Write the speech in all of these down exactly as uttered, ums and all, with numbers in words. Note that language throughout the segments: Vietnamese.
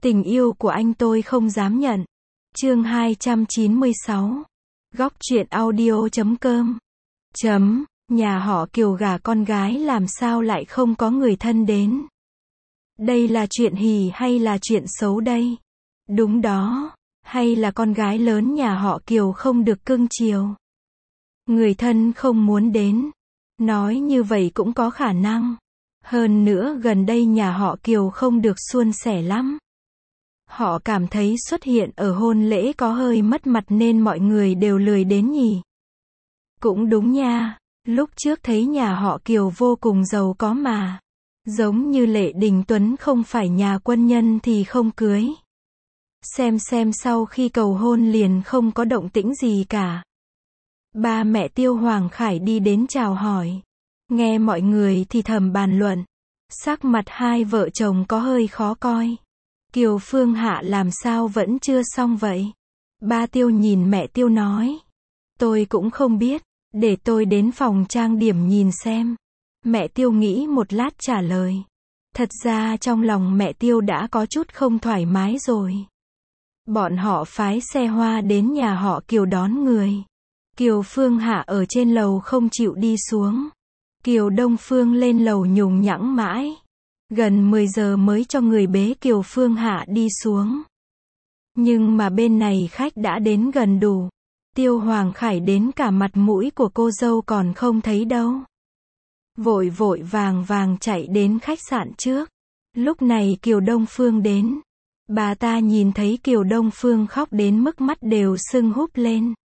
Tình yêu của anh tôi không dám nhận. Chương hai trăm chín mươi sáu. Góc truyện audio chấm com. Chấm, nhà họ Kiều gả con gái làm sao lại không có người thân đến. Đây là chuyện hỉ hay là chuyện xấu đây? Đúng đó, hay là con gái lớn nhà họ Kiều không được cưng chiều? Người thân không muốn đến. Nói như vậy cũng có khả năng. Hơn nữa gần đây nhà họ Kiều không được suôn sẻ lắm. Họ cảm thấy xuất hiện ở hôn lễ có hơi mất mặt nên mọi người đều lười đến nhỉ. Cũng đúng nha, lúc trước thấy nhà họ Kiều vô cùng giàu có mà. Giống như Lệ Đình Tuấn không phải nhà quân nhân thì không cưới. Xem xem sau khi cầu hôn liền không có động tĩnh gì cả. Ba mẹ Tiêu Hoàng Khải đi đến chào hỏi. Nghe mọi người thì thầm bàn luận. Sắc mặt hai vợ chồng có hơi khó coi. Kiều Phương Hạ làm sao vẫn chưa xong vậy? Ba Tiêu nhìn mẹ Tiêu nói. Tôi cũng không biết, để tôi đến phòng trang điểm nhìn xem. Mẹ Tiêu nghĩ một lát trả lời. Thật ra trong lòng mẹ Tiêu đã có chút không thoải mái rồi. Bọn họ phái xe hoa đến nhà họ Kiều đón người. Kiều Phương Hạ ở trên lầu không chịu đi xuống. Kiều Đông Phương lên lầu nhùng nhãng mãi. Gần mười giờ mới cho người bế Kiều Phương Hạ đi xuống. Nhưng mà bên này khách đã đến gần đủ. Tiêu Hoàng Khải đến cả mặt mũi của cô dâu còn không thấy đâu. Vội vội vàng vàng chạy đến khách sạn trước. Lúc này Kiều Đông Phương đến. Bà ta nhìn thấy Kiều Đông Phương khóc đến mức mắt đều sưng húp lên.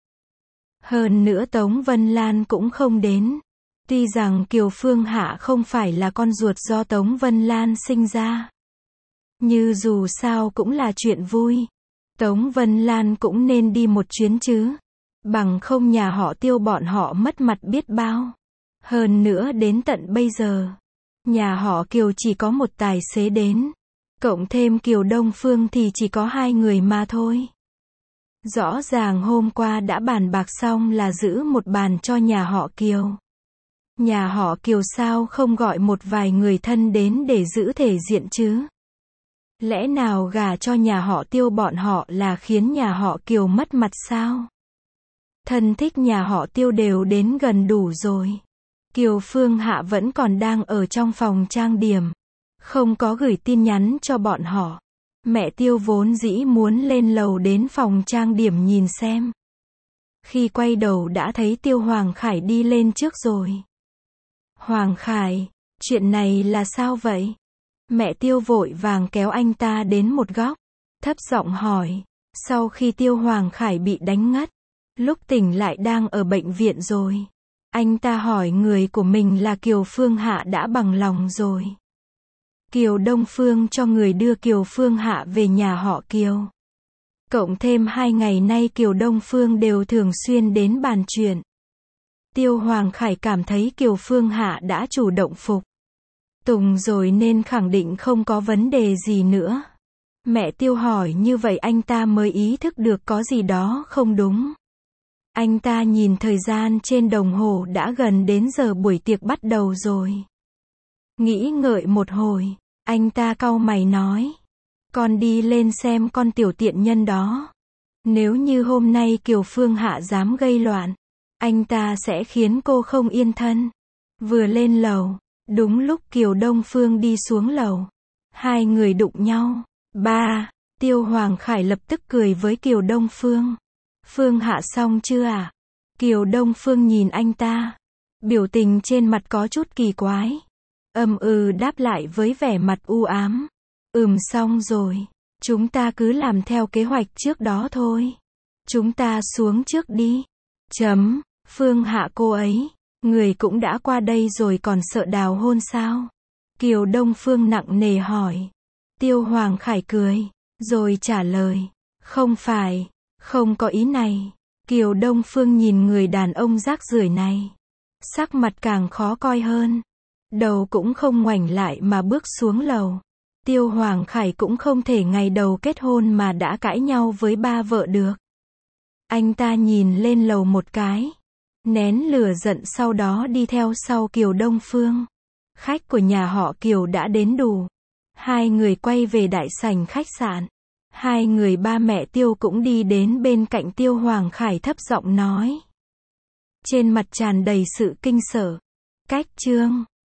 Hơn nữa Tống Vân Lan cũng không đến. Tuy rằng Kiều Phương Hạ không phải là con ruột do Tống Vân Lan sinh ra. Như dù sao cũng là chuyện vui. Tống Vân Lan cũng nên đi một chuyến chứ. Bằng không nhà họ Tiêu bọn họ mất mặt biết bao. Hơn nữa đến tận bây giờ, nhà họ Kiều chỉ có một tài xế đến. Cộng thêm Kiều Đông Phương thì chỉ có hai người mà thôi. Rõ ràng hôm qua đã bàn bạc xong là giữ một bàn cho nhà họ Kiều. Nhà họ Kiều sao không gọi một vài người thân đến để giữ thể diện chứ? Lẽ nào gả cho nhà họ Tiêu bọn họ là khiến nhà họ Kiều mất mặt sao? Thân thích nhà họ Tiêu đều đến gần đủ rồi. Kiều Phương Hạ vẫn còn đang ở trong phòng trang điểm. Không có gửi tin nhắn cho bọn họ. Mẹ Tiêu vốn dĩ muốn lên lầu đến phòng trang điểm nhìn xem. Khi quay đầu đã thấy Tiêu Hoàng Khải đi lên trước rồi. Hoàng Khải, chuyện này là sao vậy? Mẹ Tiêu vội vàng kéo anh ta đến một góc. Thấp giọng hỏi. Sau khi Tiêu Hoàng Khải bị đánh ngất. Lúc tỉnh lại đang ở bệnh viện rồi. Anh ta hỏi người của mình là Kiều Phương Hạ đã bằng lòng rồi. Kiều Đông Phương cho người đưa Kiều Phương Hạ về nhà họ Kiều. Cộng thêm hai ngày nay Kiều Đông Phương đều thường xuyên đến bàn chuyện. Tiêu Hoàng Khải cảm thấy Kiều Phương Hạ đã chủ động phục tùng rồi nên khẳng định không có vấn đề gì nữa. Mẹ Tiêu hỏi như vậy anh ta mới ý thức được có gì đó không đúng. Anh ta nhìn thời gian trên đồng hồ đã gần đến giờ buổi tiệc bắt đầu rồi. Nghĩ ngợi một hồi, anh ta cau mày nói. Con đi lên xem con tiểu tiện nhân đó. Nếu như hôm nay Kiều Phương Hạ dám gây loạn, anh ta sẽ khiến cô không yên thân. Vừa lên lầu, đúng lúc Kiều Đông Phương đi xuống lầu. Hai người đụng nhau. Ba, Tiêu Hoàng Khải lập tức cười với Kiều Đông Phương. Phương Hạ xong chưa à? Kiều Đông Phương nhìn anh ta. Biểu tình trên mặt có chút kỳ quái. Ầm ừ đáp lại với vẻ mặt u ám. Ừm xong rồi. Chúng ta cứ làm theo kế hoạch trước đó thôi. Chúng ta xuống trước đi. Chấm. Phương Hạ cô ấy. Người cũng đã qua đây rồi còn sợ đào hôn sao? Kiều Đông Phương nặng nề hỏi. Tiêu Hoàng Khải cười. Rồi trả lời. Không phải. Không có ý này. Kiều Đông Phương nhìn người đàn ông rác rưởi này. Sắc mặt càng khó coi hơn. Đầu cũng không ngoảnh lại mà bước xuống lầu. Tiêu Hoàng Khải cũng không thể ngày đầu kết hôn mà đã cãi nhau với ba vợ được. Anh ta nhìn lên lầu một cái. Nén lửa giận sau đó đi theo sau Kiều Đông Phương. Khách của nhà họ Kiều đã đến đủ. Hai người quay về đại sảnh khách sạn. Hai người ba mẹ Tiêu cũng đi đến bên cạnh Tiêu Hoàng Khải thấp giọng nói. Trên mặt tràn đầy sự kinh sợ. Cách chương